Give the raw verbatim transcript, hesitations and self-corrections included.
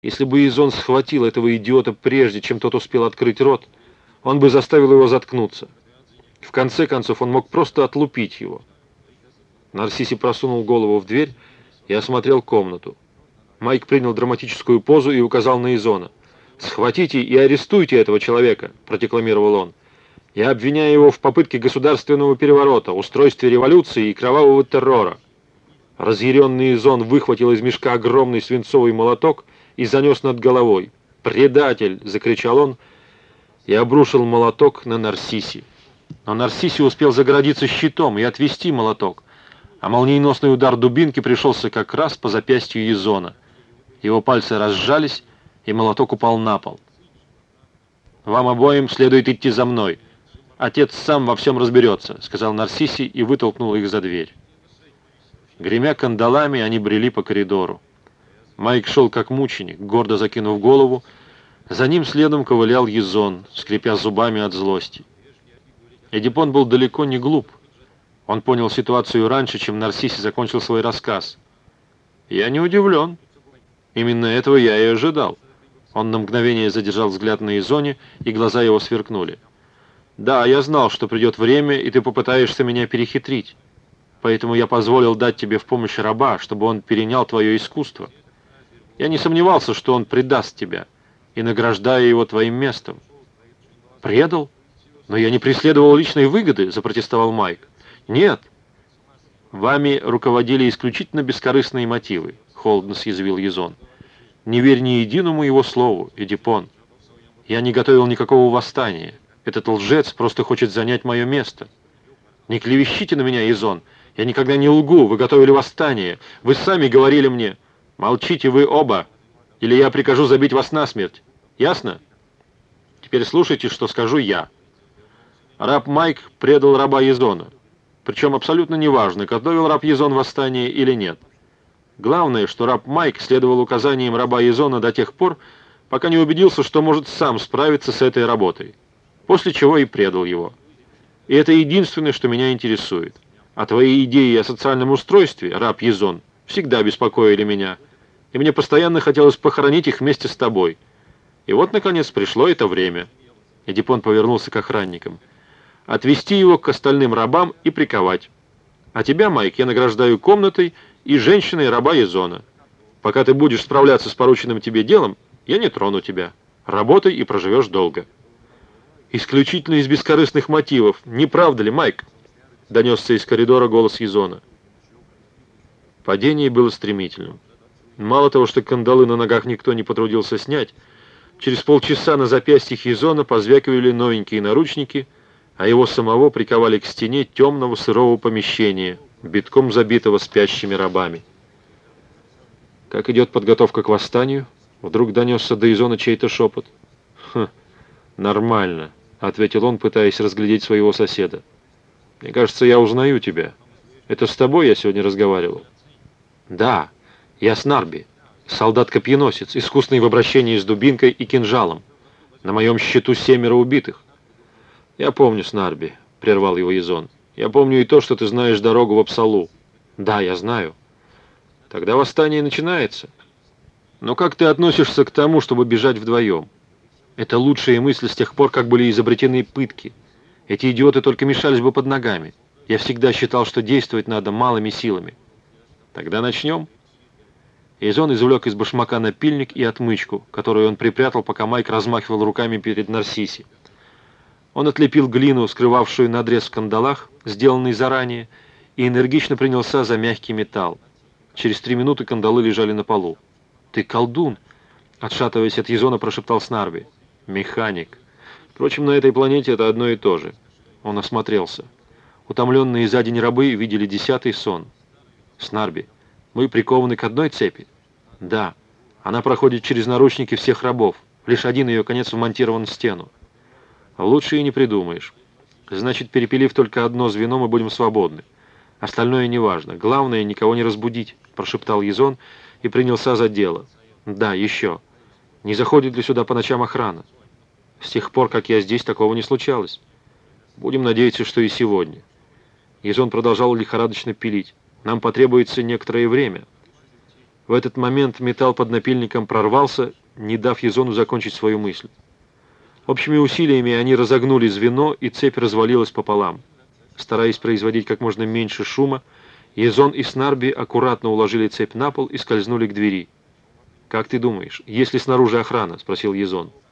Если бы Изон схватил этого идиота прежде, чем тот успел открыть рот, он бы заставил его заткнуться. В конце концов, он мог просто отлупить его. Нарсиси просунул голову в дверь и осмотрел комнату. Майк принял драматическую позу и указал на Изона. «Схватите и арестуйте этого человека», — продекламировал он. «Я обвиняю его в попытке государственного переворота, устройстве революции и кровавого террора». Разъяренный Изон выхватил из мешка огромный свинцовый молоток и занес над головой. «Предатель!» — закричал он и обрушил молоток на Нарсиси. Но Нарсиси успел загородиться щитом и отвести молоток, а молниеносный удар дубинки пришелся как раз по запястью Изона. Его пальцы разжались, и молоток упал на пол. «Вам обоим следует идти за мной. Отец сам во всем разберется», — сказал Нарсиси и вытолкнул их за дверь. Гремя кандалами, они брели по коридору. Майк шел как мученик, гордо закинув голову. За ним следом ковылял Изон, скрипя зубами от злости. Эдипон был далеко не глуп. Он понял ситуацию раньше, чем Нарсиси закончил свой рассказ. «Я не удивлен. Именно этого я и ожидал». Он на мгновение задержал взгляд на Изоне, и глаза его сверкнули. «Да, я знал, что придет время, и ты попытаешься меня перехитрить. Поэтому я позволил дать тебе в помощь раба, чтобы он перенял твое искусство. Я не сомневался, что он предаст тебя, и награждаю его твоим местом». «Предал? Но я не преследовал личной выгоды», — запротестовал Майк. «Нет. Вами руководили исключительно бескорыстные мотивы», — холодно съязвил Изон. «Не верь ни единому его слову, Эдипон. Я не готовил никакого восстания. Этот лжец просто хочет занять мое место. Не клевещите на меня, Изон. Я никогда не лгу. Вы готовили восстание. Вы сами говорили мне. Молчите вы оба, или я прикажу забить вас насмерть. Ясно? Теперь слушайте, что скажу я. Раб Майк предал раба Изона. Причем абсолютно неважно, готовил раб Изон восстание или нет. Главное, что раб Майк следовал указаниям раба Изона до тех пор, пока не убедился, что может сам справиться с этой работой, после чего и предал его. И это единственное, что меня интересует. А твои идеи о социальном устройстве, раб Изон, всегда беспокоили меня, и мне постоянно хотелось похоронить их вместе с тобой. И вот, наконец, пришло это время». Эдипон повернулся к охранникам. «Отвести его к остальным рабам и приковать. А тебя, Майк, я награждаю комнатой и женщиной раба Изона. Пока ты будешь справляться с порученным тебе делом, я не трону тебя. Работай и проживешь долго». «Исключительно из бескорыстных мотивов. Не правда ли, Майк?» — донесся из коридора голос Изона. Падение было стремительным. Мало того, что кандалы на ногах никто не потрудился снять, через полчаса на запястьях Изона позвякивали новенькие наручники, а его самого приковали к стене темного сырого помещения, битком забитого спящими рабами. «Как идет подготовка к восстанию?» Вдруг донесся до Изона чей-то шепот. «Хм, нормально», — ответил он, пытаясь разглядеть своего соседа. «Мне кажется, я узнаю тебя. Это с тобой я сегодня разговаривал?» «Да, я Снарби, солдат-копьеносец, искусный в обращении с дубинкой и кинжалом. На моем счету семеро убитых». «Я помню, Снарби», — прервал его Изон. «Я помню и то, что ты знаешь дорогу в Апсалу». «Да, я знаю». «Тогда восстание начинается. Но как ты относишься к тому, чтобы бежать вдвоем? Это лучшая мысль с тех пор, как были изобретены пытки. Эти идиоты только мешались бы под ногами. Я всегда считал, что действовать надо малыми силами». «Тогда начнем». Изон извлек из башмака напильник и отмычку, которую он припрятал, пока Майк размахивал руками перед Нарсиси. Он отлепил глину, скрывавшую надрез в кандалах, сделанный заранее, и энергично принялся за мягкий металл. Через три минуты кандалы лежали на полу. «Ты колдун!» — отшатываясь от Изона, прошептал Снарби. «Механик. Впрочем, на этой планете это одно и то же». Он осмотрелся. Утомленные за день рабы видели десятый сон. «Снарби, мы прикованы к одной цепи?» «Да. Она проходит через наручники всех рабов. Лишь один ее конец вмонтирован в стену». «Лучше и не придумаешь. Значит, перепилив только одно звено, мы будем свободны. Остальное неважно. Главное, никого не разбудить», — прошептал Изон и принялся за дело. «Да, еще. Не заходит ли сюда по ночам охрана? С тех пор, как я здесь, такого не случалось. Будем надеяться, что и сегодня». Изон продолжал лихорадочно пилить. «Нам потребуется некоторое время». В этот момент металл под напильником прорвался, не дав Езону закончить свою мысль. Общими усилиями они разогнули звено, и цепь развалилась пополам. Стараясь производить как можно меньше шума, Езон и Снарби аккуратно уложили цепь на пол и скользнули к двери. «Как ты думаешь, есть ли снаружи охрана?» — спросил Езон.